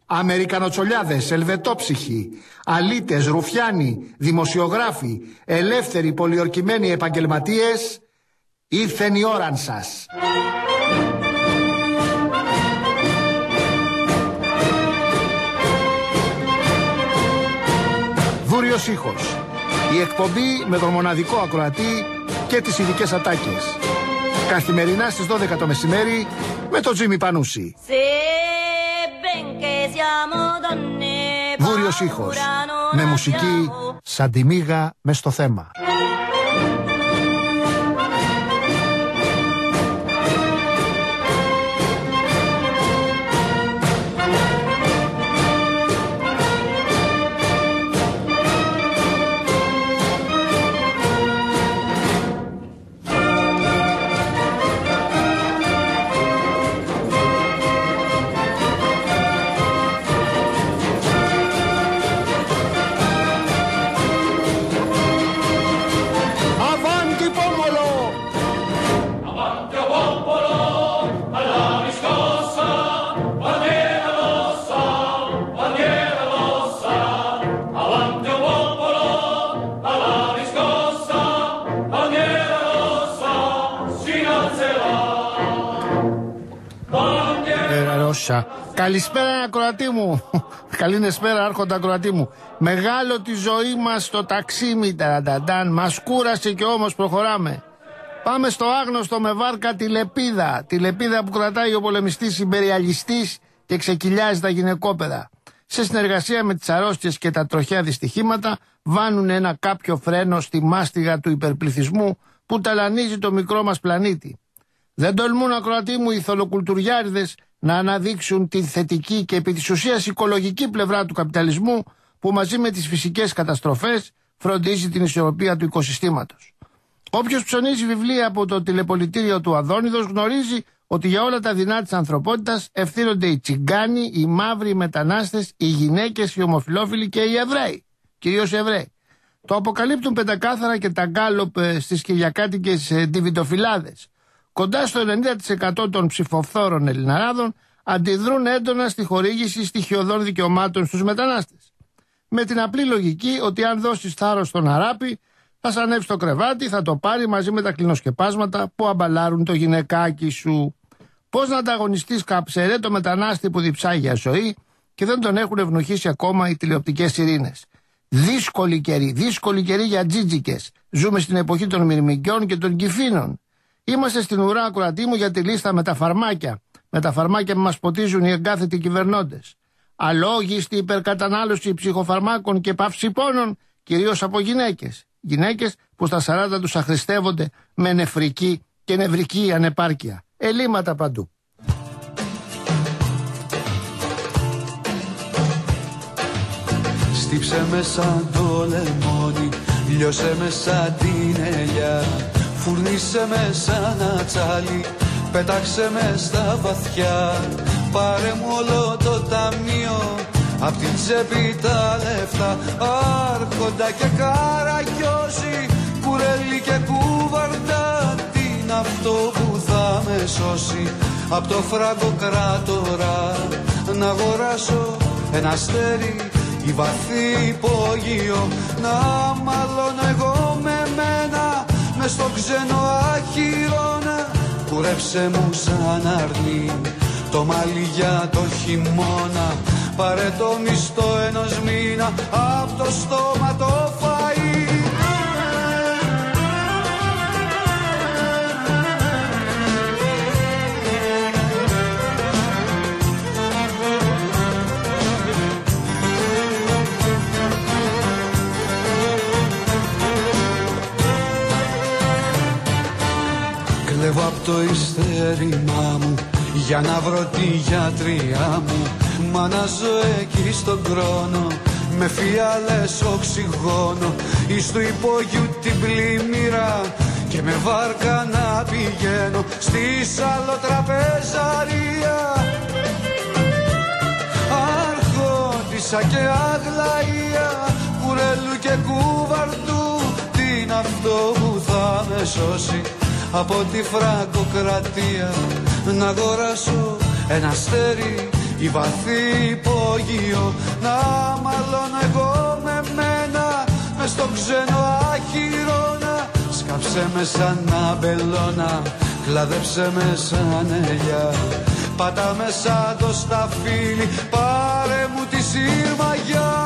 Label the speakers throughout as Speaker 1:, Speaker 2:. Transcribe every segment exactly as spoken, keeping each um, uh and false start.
Speaker 1: Αμερικανοτσολιάδες, ελβετόψυχοι, αλήτες, ρουφιάνοι, δημοσιογράφοι, ελεύθεροι πολιορκημένοι επαγγελματίες, ήρθεν η ώραν σας. Βούριος ήχος. Η εκπομπή με τον μοναδικό ακροατή και τις ειδικές ατάκες. Καθημερινά στις δώδεκα το μεσημέρι με τον Τζίμι Πανούση. Βούριος ήχος. Με μουσική σαν τη μύγα μες στο θέμα. Καλησπέρα ακροατή μου. Καλή νεσπέρα άρχοντα ακροατή μου. Μεγάλο τη ζωή μας στο ταξίμι ταρανταντάν. Μας κούρασε και όμως προχωράμε. Πάμε στο άγνωστο με βάρκα τη Λεπίδα. Τη Λεπίδα που κρατάει ο πολεμιστής ιμπεριαλιστής και ξεκυλιάζει τα γυναικόπαιδα. Σε συνεργασία με τις αρρώστιες και τα τροχαία δυστυχήματα βάνουν ένα κάποιο φρένο στη μάστιγα του υπερπληθυσμού που ταλανίζει το μικρό μας πλανήτη. Δεν τολμούν ακροατή μου οι θολοκουλτουριάριδες να αναδείξουν τη θετική και επί της ουσίας οικολογική πλευρά του καπιταλισμού που μαζί με τις φυσικές καταστροφές φροντίζει την ισορροπία του οικοσυστήματος. Όποιος ψωνίζει βιβλία από το τηλεπολιτήριο του Αδόνιδος γνωρίζει ότι για όλα τα δεινά της ανθρωπότητας ευθύνονται οι τσιγκάνοι, οι μαύροι, οι μετανάστες, οι γυναίκες, οι ομοφυλόφιλοι και οι Εβραίοι, κυρίως οι Εβραίοι. Το αποκαλύπτουν πεντακάθαρα και τα γκάλοπ στις κυριακάτικες ντιβιντοφυλάδες. Κοντά στο ενενήντα τοις εκατό των ψηφοφθόρων Ελληναράδων αντιδρούν έντονα στη χορήγηση στοιχειωδών δικαιωμάτων στους μετανάστες. Με την απλή λογική ότι αν δώσεις θάρρος στον αράπη, θα σ' ανέβει στο κρεβάτι, θα το πάρει μαζί με τα κλινοσκεπάσματα που αμπαλάρουν το γυναικάκι σου. Πώς να ανταγωνιστείς καψερέ το μετανάστη που διψάει για ζωή και δεν τον έχουν ευνοχήσει ακόμα οι τηλεοπτικές ειρήνες. Δύσκολη καιρή, δύσκολη καιρή για τζίτζικες. Ζούμε στην εποχή των μυρμηγκιών και των κυφήνων. Είμαστε στην ουρά ακροατή μου για τη λίστα με τα φαρμάκια. Με τα φαρμάκια που μας ποτίζουν οι εγκάθετοι κυβερνώντες. Αλόγιστη υπερκατανάλωση ψυχοφαρμάκων και παυσιπώνων, κυρίως από γυναίκες. Γυναίκες που στα σαράντα τους αχρηστεύονται με νεφρική και νευρική ανεπάρκεια. Ελλείμματα παντού.
Speaker 2: Στύψε με σαν το λεμόνι, λιώσε με σαν την ελιά. Φουρνίσε με σαν ένα τσάλι, πέταξε με στα βαθιά. Πάρε μου όλο το ταμείο, απ' την τσέπη τα λεφτά. Άρχοντα και καραγιόζη, κουρέλι και κουβαρτά. Τι είναι αυτό που θα με σώσει απ' το φραγκοκράτορα? Να αγοράσω ένα αστέρι ή βαθύ υπόγειο, να μαλώνω εγώ με μένα μες στο ξένο αχυρώνα. Κουρέψε μου σαν αρνί το μαλλί για το χειμώνα. Πάρε το μισθό ενός μήνα απ' το στόμα το φαΐ. Κλέβω απ' το υστερημά μου για να βρω τη γιατριά μου. Μα να ζω εκεί στον χρόνο με φιάλες οξυγόνο, εις του υπόγειου την πλημμύρα και με βάρκα να πηγαίνω στη σαλοτραπεζαρία. Αρχόντισσα και Αγλαία, κουρέλου και κουβαρτού. Τι είναι αυτό που θα με σώσει από τη φραγκοκρατία? Να αγοράσω ένα αστέρι η βαθύ υπόγειο. Να μάλλον εγώ με μένα μες στο ξένο αχυρώνα. Σκάψε με σαν αμπελώνα, κλάδεψε με σαν ελιά. Πάτα με σαν το σταφύλι, πάρε μου τη σύρμαγιά.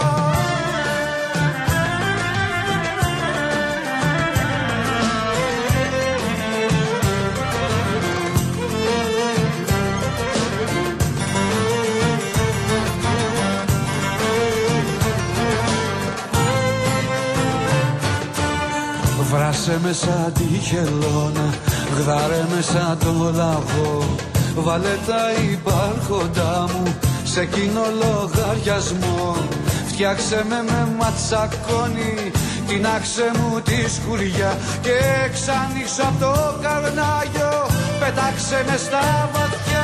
Speaker 2: Βράσε με σαν τη χελώνα, γδάρε με σαν το λαγό. Βάλε τα υπάρχοντά μου σε κοινό λογαριασμό. Φτιάξε με με ματσακόνι, τεινάξε μου τη σκουριά. Και ξανοίξω απ' το καρνάγιο, πετάξε με στα βαθιά.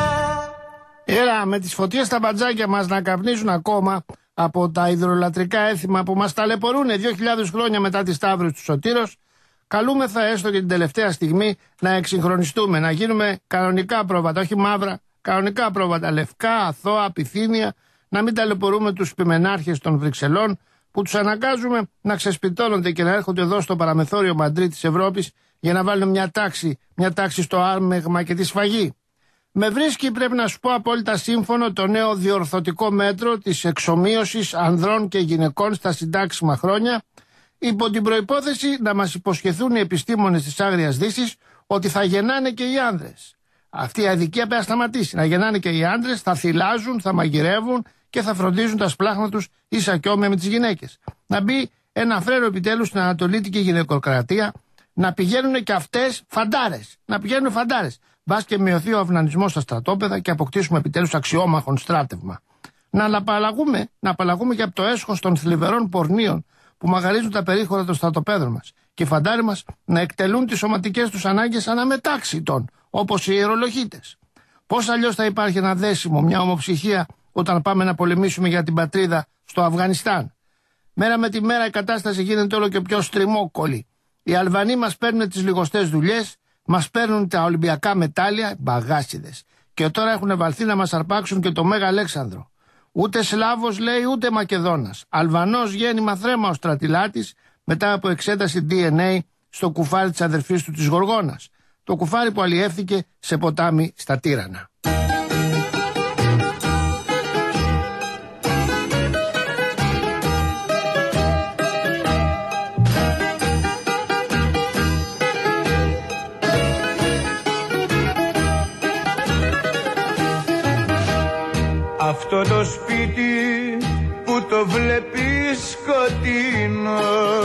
Speaker 1: Έλα με τις φωτιές στα μπατζάκια μας να καπνίζουν ακόμα από τα υδρολατρικά έθιμα που μας ταλαιπωρούν δύο χιλιάδες χρόνια μετά τη Σταύρωση του Σωτήρος. Καλούμεθα έστω και την τελευταία στιγμή να εξυγχρονιστούμε, να γίνουμε κανονικά πρόβατα, όχι μαύρα, κανονικά πρόβατα, λευκά, αθώα, πυθύνια, να μην ταλαιπωρούμε τους πιμενάρχες των Βρυξελών που τους αναγκάζουμε να ξεσπιτώνονται και να έρχονται εδώ στο παραμεθόριο Μαντρί της Ευρώπης για να βάλουν μια τάξη, μια τάξη στο άρμεγμα και τη σφαγή. Με βρίσκει, πρέπει να σου πω, απόλυτα σύμφωνο το νέο διορθωτικό μέτρο της εξομοίωσης ανδρών και γυναικών στα συντάξιμα χρόνια, υπό την προϋπόθεση να μας υποσχεθούν οι επιστήμονες της Άγριας Δύσης ότι θα γεννάνε και οι άνδρες. Αυτή η αδικία πρέπει να σταματήσει. Να γεννάνε και οι άνδρες, θα θυλάζουν, θα μαγειρεύουν και θα φροντίζουν τα σπλάχνα τους ίσα και όμοια με τις γυναίκες. Να μπει ένα φρέρο επιτέλους στην ανατολίτικη γυναικοκρατία, να πηγαίνουν και αυτές φαντάρες. Να πηγαίνουν φαντάρες. Μπας και μειωθεί ο αυνανισμός στα στρατόπεδα και αποκτήσουμε επιτέλους αξιόμαχον στράτευμα. Να απαλλαγούμε, να απαλλαγούμε και από το έσχος των θλιβερών πορνίων που μαγαρίζουν τα περίχωρα των στρατοπέδων μας και οι φαντάροι μας να εκτελούν τις σωματικές τους ανάγκες αναμετάξιτων, όπως οι ιερολογίτες. Πώς αλλιώς θα υπάρχει ένα δέσιμο, μια ομοψυχία όταν πάμε να πολεμήσουμε για την πατρίδα στο Αφγανιστάν? Μέρα με τη μέρα η κατάσταση γίνεται όλο και πιο στριμόκολλη. Οι Αλβανοί μας παίρνουν τις λιγοστές δουλειές, μας παίρνουν τα Ολυμπιακά μετάλλια, μπαγάσιδες. Και τώρα έχουν βαλθεί να μας αρπάξουν και το Μέγα Αλέξανδρο. Ούτε Σλάβος λέει, ούτε Μακεδόνας. Αλβανός γέννημα θρέμα ο στρατηλάτης μετά από εξέταση ντι εν έι στο κουφάρι της αδερφής του της Γοργόνας. Το κουφάρι που αλλιεύθηκε σε ποτάμι στα Τύρανα.
Speaker 3: Αυτό το σπίτι που το βλέπεις σκοτεινό,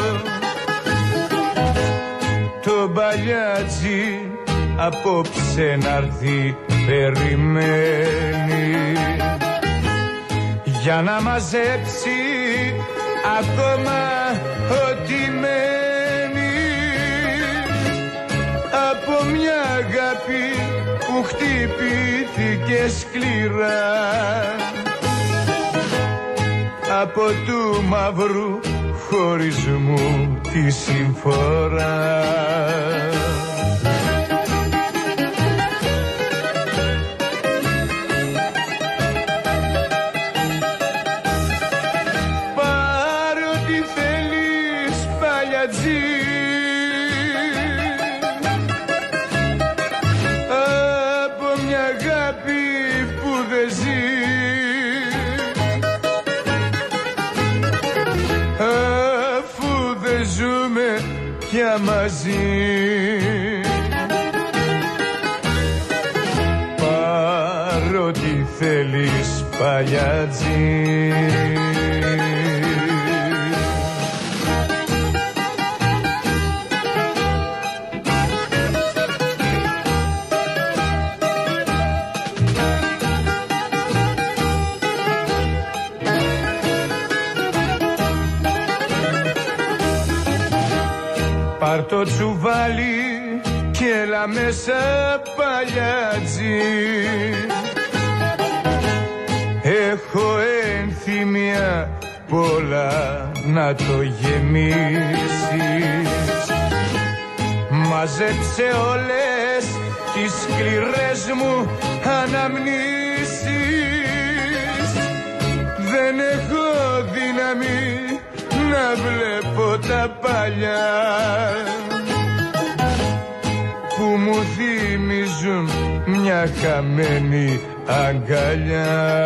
Speaker 3: το μπαλιάτσι απόψε να'ρθεί περιμένει για να μαζέψει ακόμα ό,τι μένει από μια αγάπη που χτυπήθηκε σκληρά από του μαύρου χωρισμού τη συμφορά. Πάρε ό,τι θέλεις παλιατζή, από μια αγάπη που δεν ζει, αφού δεν ζούμε πια μαζί. Πάρ' ό,τι θέλεις παλιατζή. Πάρ' το τσουβάλι και έλα μέσα παλιατζή, έχω ένθυμια πολλά να το γεμίσεις. Μαζέψε όλες τις σκληρές μου αναμνήσεις δεν έχω δύναμη να βλέπω τα παλιά που μου θυμίζουν μια χαμένη αγκαλιά.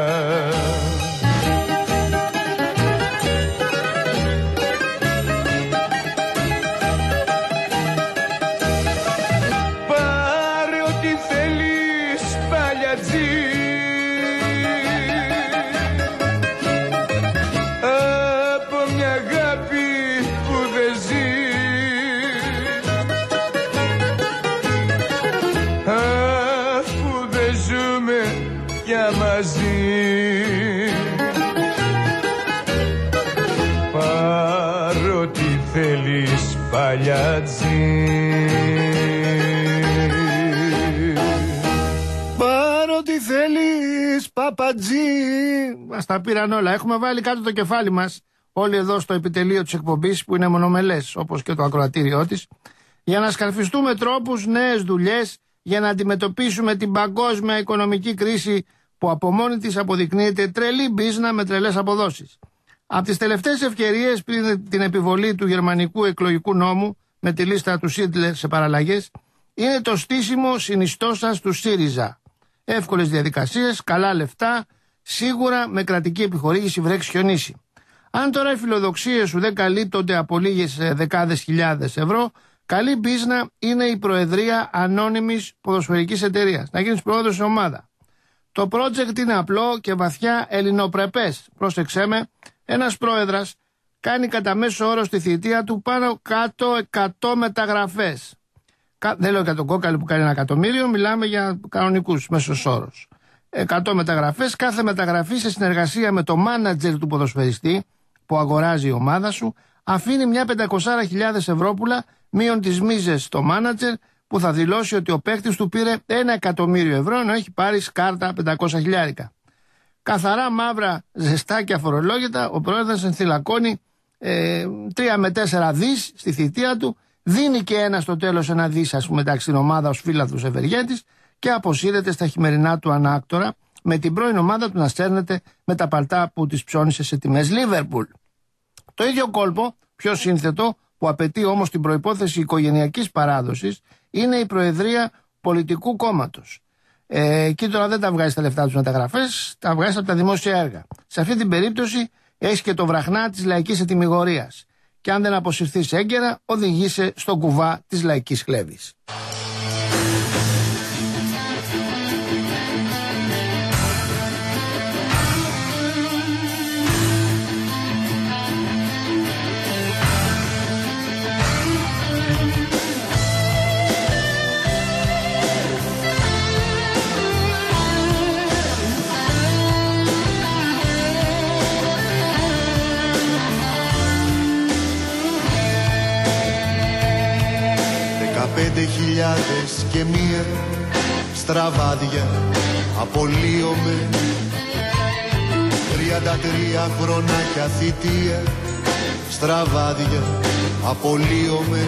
Speaker 3: Πάρε ό,τι θέλεις παλιατζή, από μια αγάπη που δεν ζει, αφού δεν ζούμε πια μαζί. Πάρε ό,τι θέλεις παλιατζή,
Speaker 1: πάρε ό,τι θέλεις παπατζή. Μας τα πήραν όλα. Έχουμε βάλει κάτω το κεφάλι μας όλοι εδώ στο επιτελείο της εκπομπής, που είναι μονομελές όπως και το ακροατήριό της, για να σκαρφιστούμε τρόπους, νέες δουλειές, για να αντιμετωπίσουμε την παγκόσμια οικονομική κρίση που από μόνη της αποδεικνύεται τρελή μπίζνα με τρελές αποδόσεις. Από τις τελευταίες ευκαιρίες πριν την επιβολή του γερμανικού εκλογικού νόμου με τη λίστα του Σίντλερ σε παραλλαγές είναι το στήσιμο συνιστώσας του ΣΥΡΙΖΑ. Εύκολες διαδικασίες, καλά λεφτά, σίγουρα με κρατική επιχορήγηση βρέξει χιονίσει. Αν τώρα οι φιλοδοξίες σου δεν καλύπτονται από λίγες δεκάδες χιλιάδες ευρώ, καλή μπίζνα είναι η προεδρία ανώνυμης ποδοσφαιρικής εταιρείας. Να γίνεις πρόεδρος σε ομάδα. Το project είναι απλό και βαθιά ελληνοπρεπές. Πρόσεξέ με, ένας πρόεδρας κάνει κατά μέσο όρο στη θητεία του πάνω κάτω εκατό μεταγραφές. Δεν λέω για τον κόκαλη που κάνει ένα εκατομμύριο, μιλάμε για κανονικούς μέσος όρος. εκατό μεταγραφές, κάθε μεταγραφή σε συνεργασία με το μάνατζερ του ποδοσφαιριστή που αγοράζει η ομάδα σου, αφήνει μια πεντακόσιες χιλιάδες ευρώπουλα μείον τις μίζες στο μάνατζερ που θα δηλώσει ότι ο παίκτης του πήρε ένα εκατομμύριο ευρώ ενώ έχει πάρει σκάρτα πεντακόσια χιλιάρικα. Καθαρά μαύρα, ζεστά και αφορολόγητα, ο πρόεδρος ενθυλακώνει ε, τρία με τέσσερα δις στη θητεία του, δίνει και ένα στο τέλος ένα δις, ας πούμε, εντάξει, την ομάδα ως φύλαθλος ευεργέτης και αποσύρεται στα χειμερινά του ανάκτορα με την πρώην ομάδα του να στέρνεται με τα παλτά που τις ψώνισε σε τιμές Λίβερπουλ. Το ίδιο κόλπο, πιο σύνθετο, που απαιτεί όμως την προϋπόθεση οικογενειακής παράδοσης, είναι η προεδρία πολιτικού κόμματος. Ε, εκεί τώρα δεν τα βγάζει τα λεφτά τους μεταγραφές, τα βγάζει από τα δημόσια έργα. Σε αυτή την περίπτωση έχει και το βραχνά της λαϊκής ετυμηγορίας. Και αν δεν αποσυρθείς έγκαιρα, οδηγείσαι στον κουβά της λαϊκής χλέβης.
Speaker 2: Πέντε χιλιάδες και μία στραβάδια απολύομαι, τριάντα τρία χρονάκια θητεία στραβάδια απολύομαι.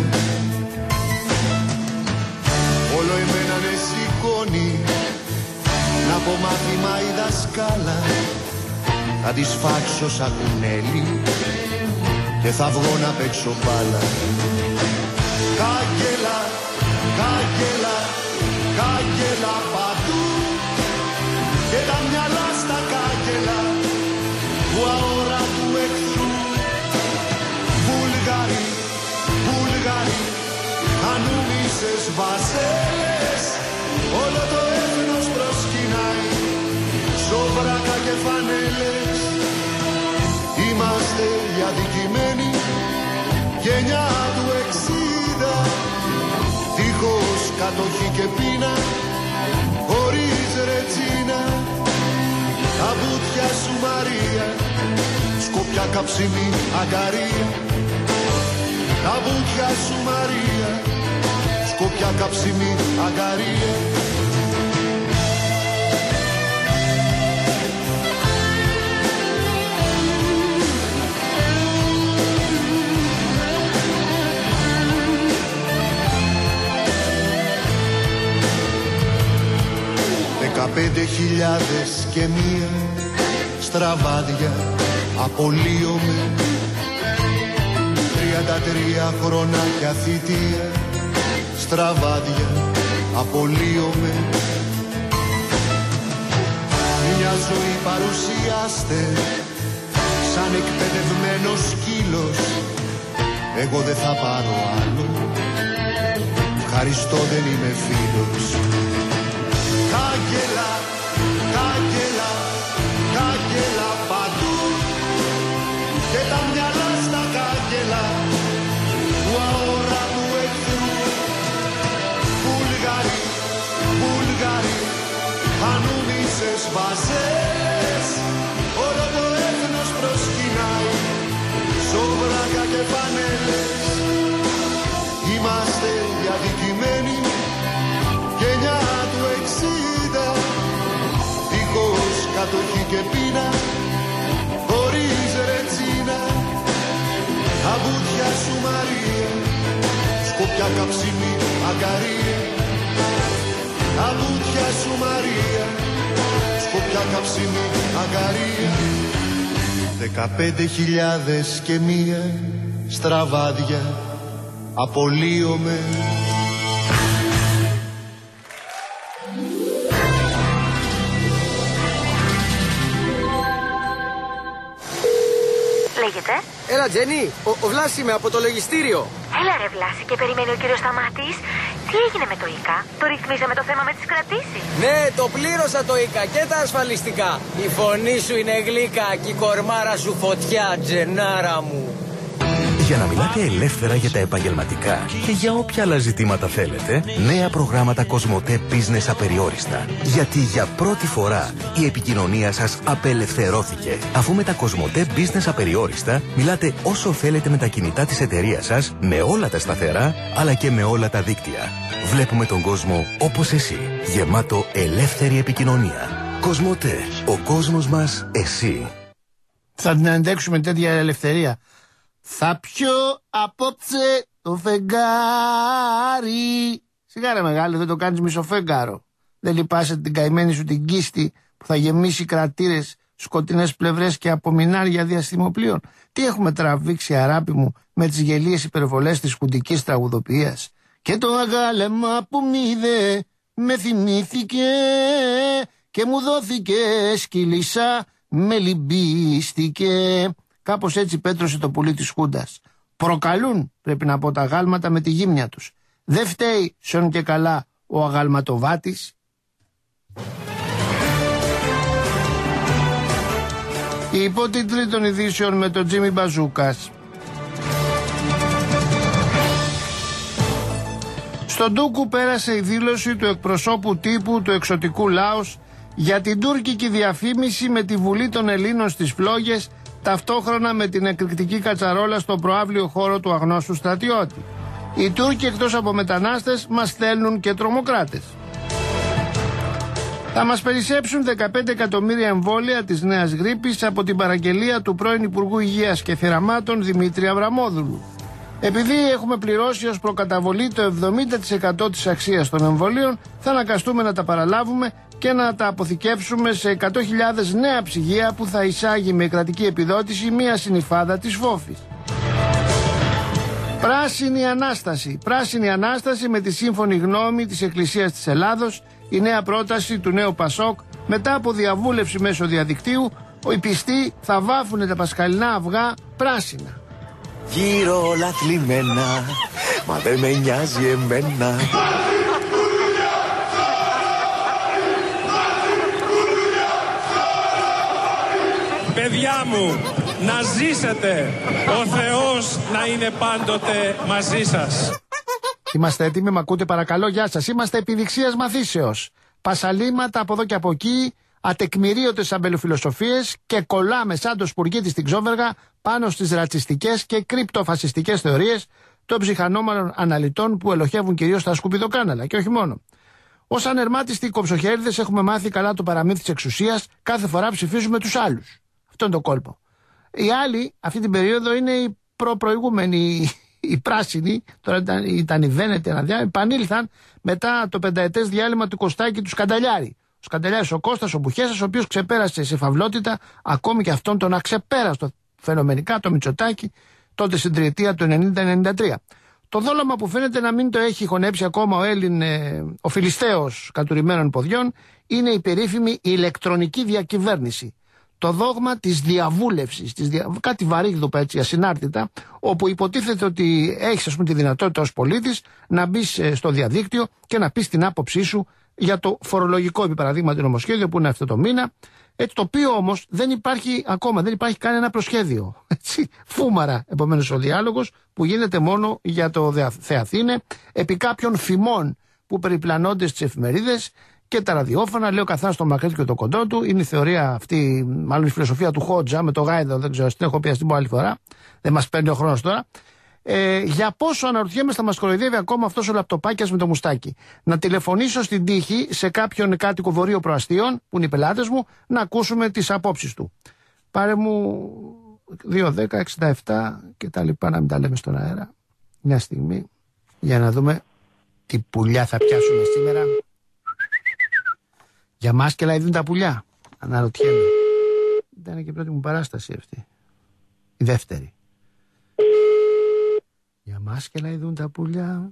Speaker 2: Όλο εμένα με σηκώνει να πω μάθημα η δασκάλα, θα τη σφάξω σαν κουνέλι και θα βγω να παίξω μπάλα. Κάγκελα, κάγκελα, κάγκελα παντού και τα μυαλά στα κάγκελα του αόρατου εχθρού. Βουλγαροί, Βουλγαροί, ανούμισες βασέλες, όλο το έθνος προσκυνάει, σοβράκα και φανέλες. Είμαστε οι αδικημένοι γενιά του εξήντα, δίχως κατοχή και πείνα, χωρίς ρετσίνα. Τα βουτιά σου Μαρία, σκοπιά καψιμή αγκαρία. Τα βουτιά σου Μαρία, σκοπιά καψιμή αγκαρία. Δεκαπέντε χιλιάδες και μία στραβάδια απολύομαι. Τριάντα τρία χρονάκια θητεία, στραβάδια απολύομαι. Μια ζωή παρουσιάστε σαν εκπαιδευμένος σκύλος. Εγώ δεν θα πάρω άλλο, ευχαριστώ δεν είμαι φίλος. Κάγκελα, κάγκελα, κάγκελα παντού και τα μυαλά στα κάγκελα του αόρατου εχθρού. Βούλγαροι, Βούλγαροι, ανούμισες βάζες, όλο το έθνος προσκυνάει, σόβρακα και φανέλες. Είμαστε οι αδικημένοι, γενιά του εξήντα, δίχως κατοχή και πείνα, χωρίς ρετσίνα. Αμπούδια σου Μαρία, σκοπιά καψιμή αγκαρία. Αμπούδια σου Μαρία, σκοπιά καψιμή αγκαρία. Δεκαπέντε χιλιάδες και μία στραβάδια απολύομαι.
Speaker 4: Λέγεται.
Speaker 5: Έλα Τζένι, ο, ο Βλάσης είμαι από το λογιστήριο.
Speaker 4: Έλα ρε Βλάση, και περιμένει ο κύριος Σταμάτης. Τι έγινε με το ΙΚΑ, το ρυθμίσαμε το θέμα με τις κρατήσεις?
Speaker 5: Ναι, το πλήρωσα το ΙΚΑ και τα ασφαλιστικά. Η φωνή σου είναι γλύκα και η κορμάρα σου φωτιά, Τζενάρα μου.
Speaker 6: Για να μιλάτε ελεύθερα για τα επαγγελματικά και για όποια άλλα ζητήματα θέλετε, νέα προγράμματα Κοσμοτέ Business απεριόριστα. Γιατί για πρώτη φορά η επικοινωνία σας απελευθερώθηκε. Αφού με τα Κοσμοτέ Business απεριόριστα μιλάτε όσο θέλετε με τα κινητά της εταιρείας σας, με όλα τα σταθερά, αλλά και με όλα τα δίκτυα. Βλέπουμε τον κόσμο όπως εσύ. Γεμάτο ελεύθερη επικοινωνία. Κοσμοτέ. Ο κόσμος μας, εσύ.
Speaker 1: Θα την αντέξουμε τέτοια ελευθερία. Θα πιω απόψε το φεγγάρι. Σιγά ρε μεγάλη, δεν το κάνεις μισοφέγγαρο. Δεν λυπάσαι την καημένη σου την κίστη που θα γεμίσει κρατήρες, σκοτεινές πλευρές και απομεινάρια διαστημοπλοίων. Τι έχουμε τραβήξει αράπη μου με τις γελίες υπερβολές της χουντικής τραγουδοποιίας. Και το αγάλεμα που μ' είδε με θυμήθηκε και μου δόθηκε σκυλίσα, με λυμπίστηκε. Κάπως έτσι πέτρωσε το πουλί της Χούντας. Προκαλούν, πρέπει να πω, τα αγάλματα με τη γύμνια τους. Δεν φταίει σον και καλά ο αγαλματοβάτης. Οι υπότιτλοι των ειδήσεων με τον Τζίμι Μπαζούκας. Στον Ντούκου πέρασε η δήλωση του εκπροσώπου τύπου του εξωτικού Λάος για την τουρκική διαφήμιση με τη Βουλή των Ελλήνων στις φλόγες, ταυτόχρονα με την εκρηκτική κατσαρόλα στο προαύλιο χώρο του αγνώστου στρατιώτη. Οι Τούρκοι εκτός από μετανάστες μας στέλνουν και τρομοκράτες. Θα μας περισσέψουν δεκαπέντε εκατομμύρια εμβόλια της νέας γρίπης από την παραγγελία του πρώην Υπουργού Υγείας και Θεραμάτων Δημήτρη Αβραμόδουλου. Επειδή έχουμε πληρώσει ως προκαταβολή το εβδομήντα τοις εκατό της αξίας των εμβολίων, θα αναγκαστούμε να τα παραλάβουμε και να τα αποθηκεύσουμε σε εκατό χιλιάδες νέα ψυγεία που θα εισάγει με κρατική επιδότηση μία συνυφάδα της Φόφης. Πράσινη Ανάσταση. Πράσινη Ανάσταση με τη σύμφωνη γνώμη της Εκκλησίας της Ελλάδος, η νέα πρόταση του νέου Πασόκ, μετά από διαβούλευση μέσω διαδικτύου, οι πιστοί θα βάφουνε τα πασχαλινά αυγά πράσινα.
Speaker 6: Γύρω όλα θλιμμένα, μα δεν με νοιάζει εμένα.
Speaker 7: Παιδιά μου, να ζήσετε, ο Θεός να είναι πάντοτε μαζί σας.
Speaker 1: Είμαστε έτοιμοι, μ' ακούτε παρακαλώ, γεια σας. Είμαστε επιδειξίας μαθήσεως. Πασαλήματα από εδώ και από εκεί, ατεκμηρίωτες αμπελοφιλοσοφίες και κολλάμε σαν το σπουργίτι στην Ξόβεργα πάνω στις ρατσιστικές και κρυπτοφασιστικές θεωρίες των ψυχανόμαλων αναλυτών που ελοχεύουν κυρίως στα σκουπιδοκάναλα και όχι μόνο. Ως ανερμάτιστοι κοψοχέριδες έχουμε μάθει καλά το παραμύθι της εξουσίας, κάθε φορά ψηφίζουμε τους άλλους. Αυτό είναι το κόλπο. Οι άλλοι αυτή την περίοδο είναι οι προ-προηγούμενοι, οι πράσινοι, τώρα ήταν, ήταν οι Βένετοι, επανήλθαν μετά το πενταετές διάλειμμα του Κωστάκη του Σκανταλιάρη. Ο Σκαντελιάρης ο Κώστας, ο Μπουχέσας, ο οποίος ξεπέρασε σε φαυλότητα ακόμη και αυτόν τον αξεπέραστο φαινομενικά, το Μητσοτάκη, τότε στην τριετία του ενενήντα ενενήντα τρία. Το δόλωμα που φαίνεται να μην το έχει χωνέψει ακόμα ο Έλλην, ε, ο Φιλιστέος κατουρημένων ποδιών, είναι η περίφημη ηλεκτρονική διακυβέρνηση. Το δόγμα της διαβούλευσης, της δια... κάτι βαρύγδουπα έτσι ασυνάρτητα, όπου υποτίθεται ότι έχεις, ας πούμε, τη δυνατότητα ως πολίτης να μπεις στο διαδίκτυο και να πεις την άποψή σου για το φορολογικό, επί παραδείγματι, νομοσχέδιο που είναι αυτό το μήνα. Έτσι, το οποίο όμως δεν υπάρχει ακόμα, δεν υπάρχει κανένα προσχέδιο. Έτσι, φούμαρα, επομένως, ο διάλογος που γίνεται μόνο για το Θεαθήνε, επί κάποιων φημών που περιπλανώνται στις εφημερίδες και τα ραδιόφωνα. Λέω καθένα το μακρύ και το κοντό του. Είναι η θεωρία αυτή, μάλλον η φιλοσοφία του Χότζα με το Γάιδο, δεν ξέρω, την έχω πει, την πω άλλη φορά. Δεν μας παίρνει ο χρόνος τώρα. Ε, για πόσο, αναρωτιέμαι, θα μας κοροϊδεύει ακόμα αυτός ο λαπτοπάκιας με το μουστάκι. Να τηλεφωνήσω στην τύχη σε κάποιον κάτοικο βορείο προαστίων, που είναι οι πελάτες μου, να ακούσουμε τις απόψεις του. Πάρε μου δύο δέκα εξήντα επτά και τα λοιπά, να μην τα λέμε στον αέρα. Μια στιγμή, για να δούμε τι πουλιά θα πιάσουμε σήμερα. Για μάσκελα ειδούν τα πουλιά. Αναρωτιέμαι. Ήταν και η πρώτη μου παράσταση αυτή. Η δεύτερη. Για μάσκελα ειδούν τα πουλιά.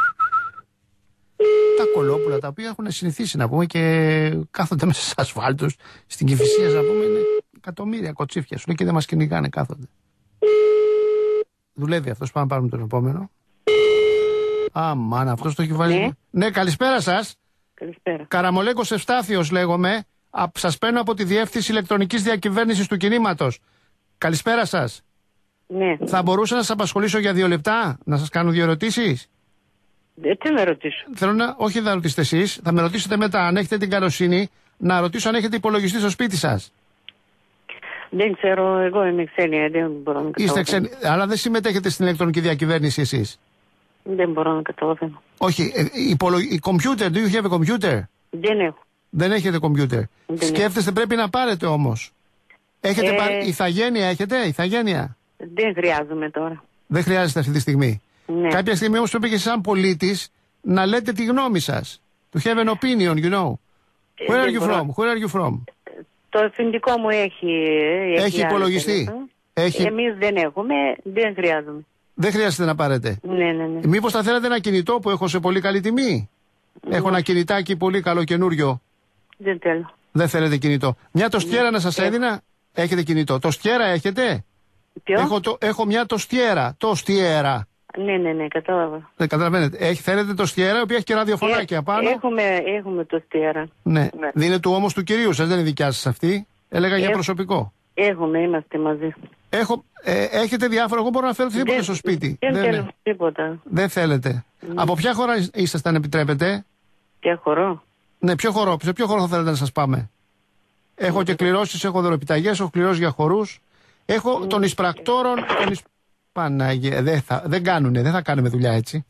Speaker 1: Τα κολόπουλα τα οποία έχουν συνηθίσει να πούμε και κάθονται μέσα στους ασφάλτους. Στην Κηφισία, να πούμε, είναι εκατομμύρια κοτσίφια. Σου λέει και δεν μας κυνηγάνε, κάθονται. Δουλεύει αυτός, πάμε να πάρουμε τον επόμενο. Αμάν, αυτός το έχει βάλει. Ναι, ναι, καλησπέρα σας.
Speaker 8: Καλησπέρα.
Speaker 1: Καραμολέγκος Ευστάθιος λέγομαι. Σας παίρνω από τη Διεύθυνση Ηλεκτρονικής Διακυβέρνησης του Κινήματος. Καλησπέρα σας.
Speaker 8: Ναι.
Speaker 1: Θα μπορούσα να σας απασχολήσω για δύο λεπτά, να σας κάνω δύο ερωτήσεις.
Speaker 8: Ε, τι να ρωτήσω.
Speaker 1: Θέλω να, όχι θα ρωτήσετε εσείς, θα με ρωτήσετε μετά αν έχετε την καλοσύνη να ρωτήσω αν έχετε υπολογιστή στο σπίτι σας.
Speaker 8: Δεν ξέρω, εγώ είμαι ξένη, δεν μπορώ να καταλάβω.
Speaker 1: Είστε ξένοι, αλλά δεν συμμετέχετε στην ηλεκτρονική διακυβέρνηση εσείς.
Speaker 8: Δεν μπορώ να καταλάβω.
Speaker 1: Όχι, υπολο... η computer, do you have a computer?
Speaker 8: Δεν έχω.
Speaker 1: Δεν έχετε computer.
Speaker 8: Δεν
Speaker 1: Σκέφτεστε,
Speaker 8: έχω.
Speaker 1: πρέπει να πάρετε όμως. Έχετε
Speaker 8: ε...
Speaker 1: πάρει ηθαγένεια, έχετε ηθαγένεια?
Speaker 8: Δεν χρειάζομαι τώρα.
Speaker 1: Δεν χρειάζεται αυτή τη στιγμή.
Speaker 8: Ναι.
Speaker 1: Κάποια στιγμή όμως πρέπει και σαν πολίτης να λέτε τη γνώμη σας. To have an opinion, you know. Where are you from? Where are you from?
Speaker 8: Το αφεντικό μου έχει...
Speaker 1: Έχει, έχει υπολογιστή. Έχει...
Speaker 8: Εμείς δεν έχουμε, δεν χρειάζομαι.
Speaker 1: Δεν χρειάζεται να πάρετε.
Speaker 8: Ναι, ναι, ναι.
Speaker 1: Μήπως θα θέλατε ένα κινητό που έχω σε πολύ καλή τιμή? Ναι. Έχω ένα κινητάκι πολύ καλό καινούριο.
Speaker 8: Δεν θέλω.
Speaker 1: Δεν θέλετε κινητό. Μια τοστιέρα ναι. να σας έδινα. Έχετε κινητό. Τοστιέρα έχετε?
Speaker 8: Ποιο?
Speaker 1: Έχω, το, έχω μια τοστιέρα. Τοστιέρα.
Speaker 8: Ναι, ναι, ναι, κατάλαβα.
Speaker 1: Δεν καταλαβαίνετε. Έχει, θέλετε τοστιέρα, η οποία έχει και ραδιοφωνάκια
Speaker 8: ε,
Speaker 1: πάνω.
Speaker 8: Έχουμε, έχουμε τοστιέρα.
Speaker 1: Ναι.
Speaker 8: ναι.
Speaker 1: Δεν είναι του όμως του κυρίου σας, δεν είναι δικιά σας αυτή. Έλεγα ε, για προσωπικό.
Speaker 8: Έχουμε, είμαστε μαζί.
Speaker 1: Έχω, ε, έχετε διάφορα, εγώ μπορώ να φέρω τίποτα στο σπίτι.
Speaker 8: Δεν,
Speaker 1: δεν
Speaker 8: θέλω τίποτα.
Speaker 1: Δεν θέλετε. Mm. Από ποια χώρα ήσασταν, επιτρέπετε?
Speaker 8: Ποια χωρό?
Speaker 1: Ναι, ποιο χωρό, σε ποιο χώρο θα θέλετε να σας πάμε? Έχω mm. και κληρώσεις, έχω δωροπιταγές, έχω κληρώσεις για χορούς. Έχω mm. των εισπρακτόρων. Των εισ... Παναγία, δεν, θα, δεν κάνουνε, δεν θα κάνουμε δουλειά έτσι.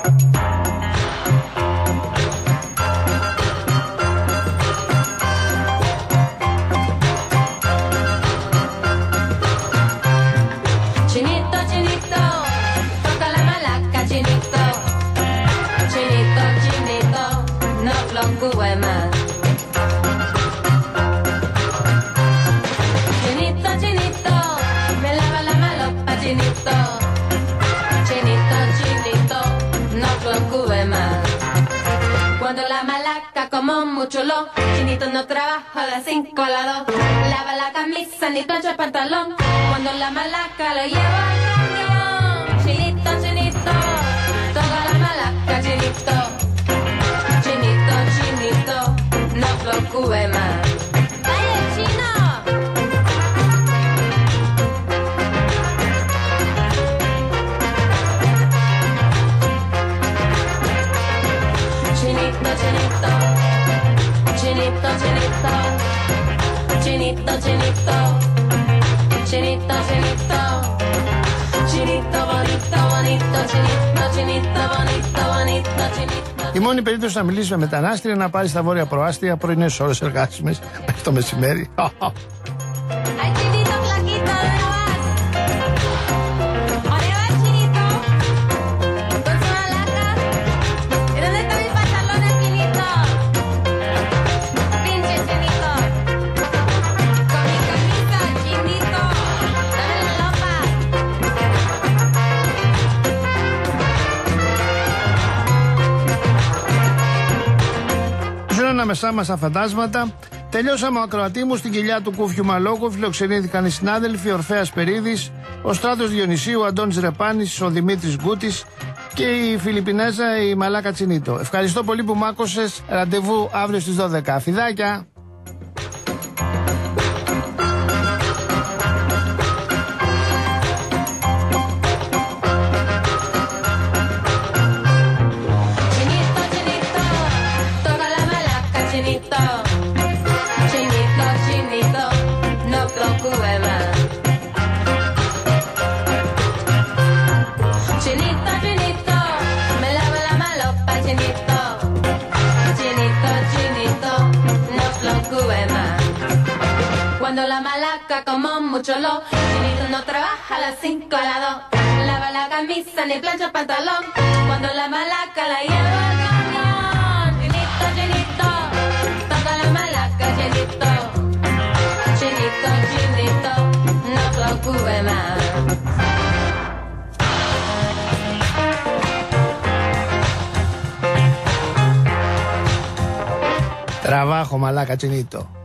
Speaker 9: Como mucho lo chinito no trabaja de cinco a las dos. Lava la camisa ni plancha el pantalón. Cuando la malaca lo lleva al camión. Chinito, chinito, toda la malaca, chinito. Chinito, chinito, no preocupe más. ¡Vaya chino! Chinito, chinito. Chinito, chinito, chinito, chinito, chinito, chinito, chinito, bonito, bonito, chinito, chinito, bonito, bonito, chinito.
Speaker 1: Η μόνη περίπτωση να μιλήσει με μετανάστρια είναι να πάρει στα βόρεια προάστια πρωινές ώρες εργάσιμες μέχρι το μεσημέρι. ανάμεσά μας τα φαντάσματα. Τελειώσαμε ο ακροατή μου στην κοιλιά του Κούφιου Μαλόκου. Φιλοξενήθηκαν οι συνάδελφοι Ορφέας Περίδης, ο Στράτος Διονυσίου, ο Αντώνης Ρεπάνης, ο Δημήτρης Γκούτης και η Φιλιππινέζα η Μαλάκα Τσινίτο. Ευχαριστώ πολύ που μ' άκουσες. Ραντεβού αύριο στις δώδεκα. Φιδάκια!
Speaker 9: Cuando la malaca como mucho lo, Chinito no trabaja a las cinco a las dos, lava la camisa ni plancha el pantalón, cuando la malaca la lleva al camión. Chinito, chinito, toca la malaca, chinito, chinito, chinito, no preocupe más.
Speaker 1: Trabajo, malaca, Chinito.